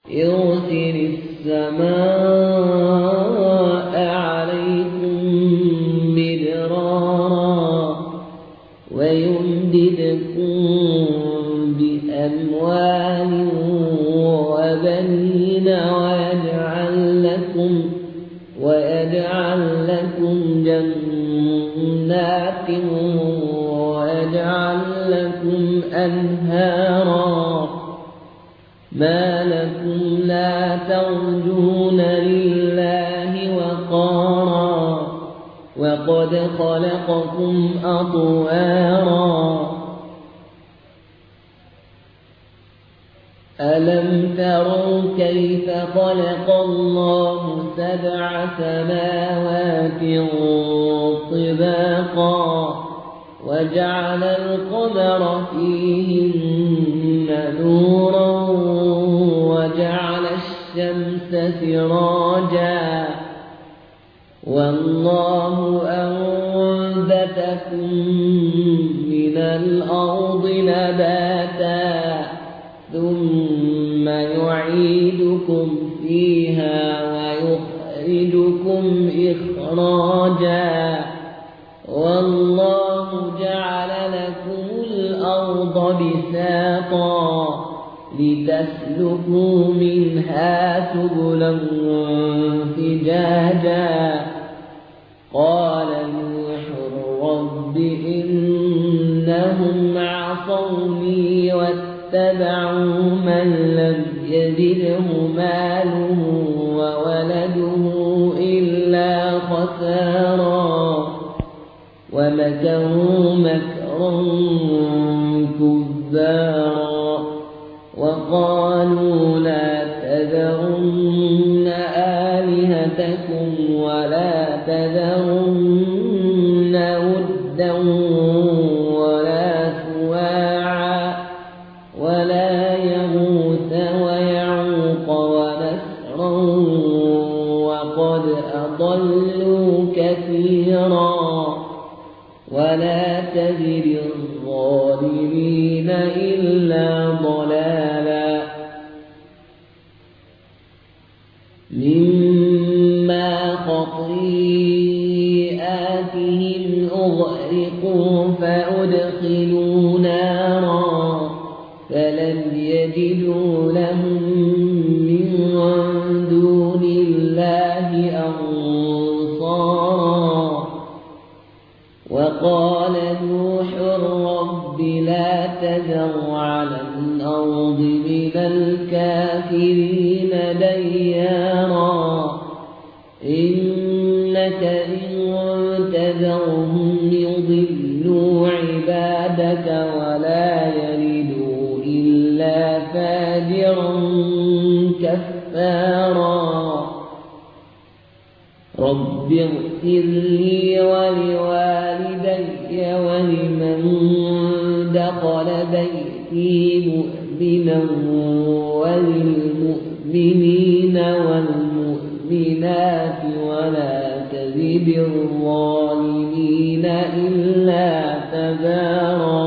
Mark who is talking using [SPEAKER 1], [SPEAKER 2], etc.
[SPEAKER 1] يرسل السماء عليكم مدرارا ويمددكم بأموال وبنين ويجعل لكم جنات ويجعل لكم أنهارا ما لكم لا ترجون لله وقارا وقد خلقكم أطوارا ألم تروا كيف خلق الله 7 سماوات طباقا وجعل القمر فيهن نورا وجعل الشمس سراجا والله أنبتكم من الأرض نباتا ثم يعيدكم فيها ويخرجكم إخراجا والله جعل لكم الأرض بساطا لتسلكوا منها سبلا فجاجا قال نوح رب إنهم عصوني واتبعوا من لم يزده ماله وولده إلا خسارا ومكروا مكرا كبارا وقالوا لا تذرن آلهتكم ولا تذرن ودا ولا سواعا ولا يغوث ويعوق ونسرا وقد أضلوا كثيرا ولا تزد الظالمين إلا ضلالا مما خطيئاتهم أغرقوا فأدخلوا نارا فلم يجدوا لهم من دون الله أنصارا وقال نوح رب لا تذر على الأرض من الكافرين ديارا إنك إن تذرهم يضلوا عبادك ولا يلدوا إلا فاجرا كفارا رب اغفر لي ولوالدي ولمن دخل بيتي مؤمنا وللمؤمنين والمؤمنات ولا تزد الظالمين إلا تبارا